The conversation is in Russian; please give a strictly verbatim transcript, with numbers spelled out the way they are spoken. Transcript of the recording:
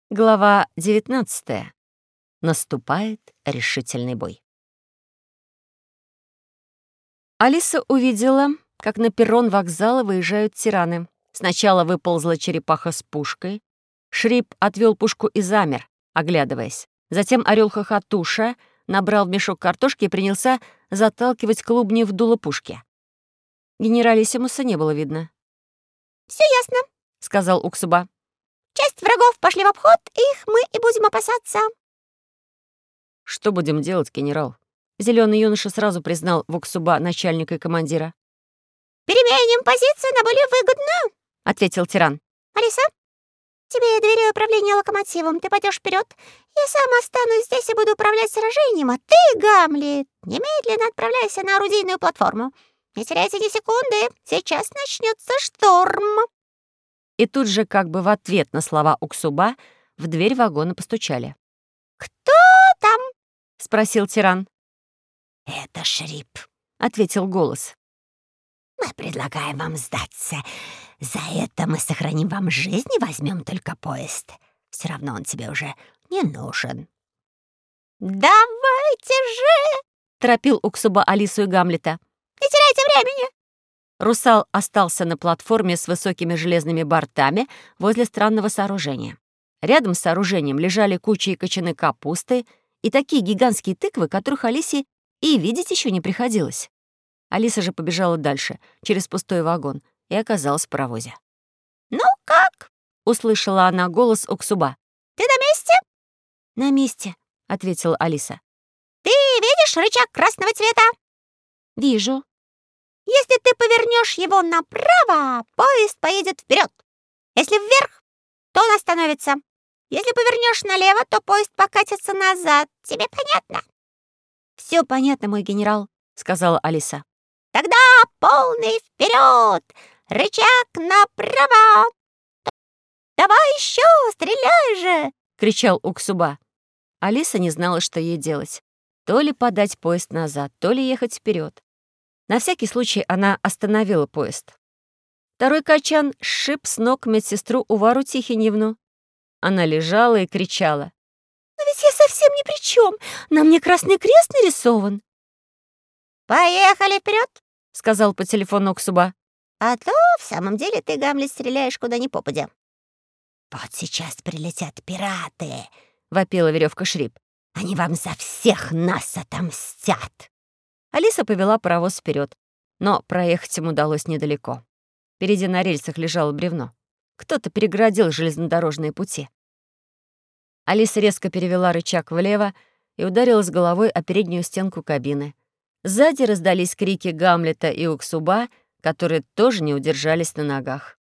Глава девятнадцатая. Наступает решительный бой. Алиса увидела, как на перрон вокзала выезжают тираны. Сначала выползла черепаха с пушкой. Шрип отвел пушку и замер, оглядываясь. Затем орел-хохотуша набрал в мешок картошки и принялся заталкивать клубни в дуло пушки. Генералиссимуса не было видно. «Все ясно», — сказал Уксуба. «Часть врагов пошли в обход, их мы и будем опасаться». «Что будем делать, генерал?» Зеленый юноша сразу признал Уксуба начальника и командира. «Переменим позицию на более выгодную», — ответил тиран. «Алиса, тебе я доверяю управление локомотивом. Ты пойдешь вперед. Я сам останусь здесь и буду управлять сражением, а ты, Гамлет, немедленно отправляйся на орудийную платформу. Не теряйте ни секунды, сейчас начнется шторм». И тут же, как бы в ответ на слова Уксуба, в дверь вагона постучали. «Кто там?» — спросил тиран. «Это Шрип», — ответил голос. «Мы предлагаем вам сдаться. За это мы сохраним вам жизнь и возьмем только поезд. Все равно он тебе уже не нужен». «Давайте же!» — торопил Уксуба Алису и Гамлета. «Не теряйте времени!» Русал остался на платформе с высокими железными бортами возле странного сооружения. Рядом с сооружением лежали кучи и кочаны капусты и такие гигантские тыквы, которых Алисе и видеть еще не приходилось. Алиса же побежала дальше, через пустой вагон, и оказалась в паровозе. «Ну как?» — услышала она голос Уксуба. «Ты на месте?» «На месте», — ответила Алиса. «Ты видишь рычаг красного цвета?» «Вижу». «Если ты повернешь его направо, поезд поедет вперед. Если вверх, то он остановится. Если повернешь налево, то поезд покатится назад. Тебе понятно?» «Все понятно, мой генерал», — сказала Алиса. «Тогда полный вперед! Рычаг направо! Давай еще, стреляй же!» — кричал Уксуба. Алиса не знала, что ей делать. То ли подать поезд назад, то ли ехать вперед. На всякий случай она остановила поезд. Второй качан сшиб с ног медсестру Увару Тихеневну. Она лежала и кричала. «Но ведь я совсем ни при чем. На мне красный крест нарисован». «Поехали вперед, сказал по телефону Уксуба. «А то в самом деле ты, Гамлет, стреляешь куда ни попадя». «Вот сейчас прилетят пираты», — вопила веревка Шрип. «Они вам за всех нас отомстят». Алиса повела паровоз вперед, но проехать им удалось недалеко. Впереди на рельсах лежало бревно. Кто-то перегородил железнодорожные пути. Алиса резко перевела рычаг влево и ударилась головой о переднюю стенку кабины. Сзади раздались крики Гамлета и Уксуба, которые тоже не удержались на ногах.